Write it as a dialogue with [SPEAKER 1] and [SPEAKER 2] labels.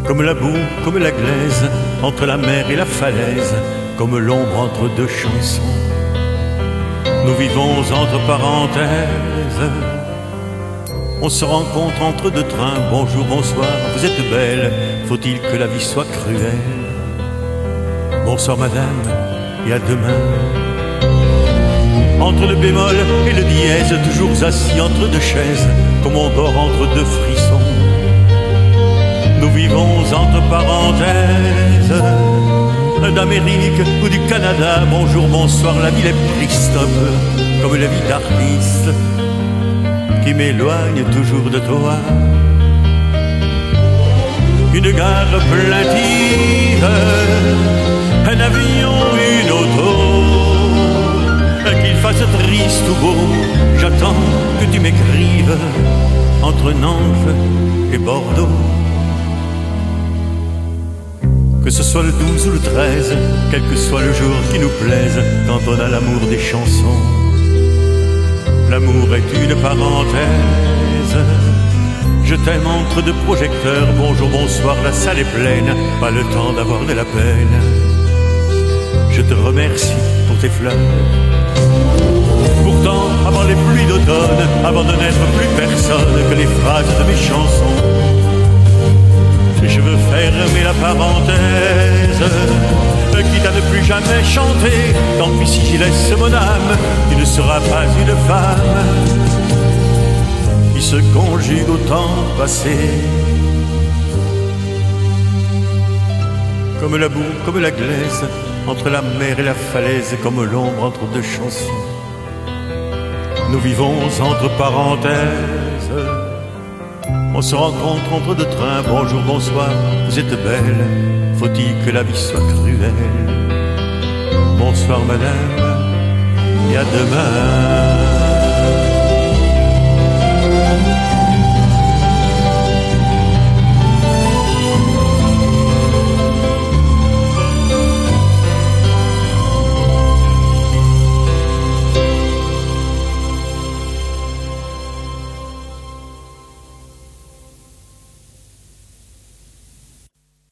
[SPEAKER 1] Comme la boue, comme la glaise, entre la mer et la falaise, comme l'ombre entre deux chansons. Nous vivons entre parenthèses. On se rencontre entre deux trains. Bonjour, bonsoir, vous êtes belle. Faut-il que la vie soit cruelle? Bonsoir madame, et à demain. Entre le bémol et le dièse, toujours assis entre deux chaises, comme on dort entre deux frissons. Nous vivons entre parenthèses. D'Amérique ou du Canada, bonjour, bonsoir, la ville est triste un peu, comme la vie d'artiste qui m'éloigne toujours de toi. Une gare plaintive, un avion, une auto, qu'il fasse triste ou beau, j'attends que tu m'écrives entre Nantes et Bordeaux. Que ce soit le 12 ou le 13, quel que soit le jour qui nous plaise, quand on a l'amour des chansons. L'amour est une parenthèse. Je t'aime entre deux projecteurs, bonjour, bonsoir, la salle est pleine, pas le temps d'avoir de la peine. Je te remercie pour tes fleurs. Pourtant, avant les pluies d'automne, avant de n'être plus personne que les phrases de mes chansons, je veux fermer la parenthèse, quitte à ne plus jamais chanter. Tant pis si j'y laisse mon âme, tu ne seras pas une femme qui se conjugue au temps passé. Comme la boue, comme la glaise, entre la mer et la falaise, comme l'ombre entre deux chansons. Nous vivons entre parenthèses. On se rencontre entre deux trains, bonjour, bonsoir, vous êtes belle, faut-il que la vie soit cruelle? Bonsoir madame, et à demain.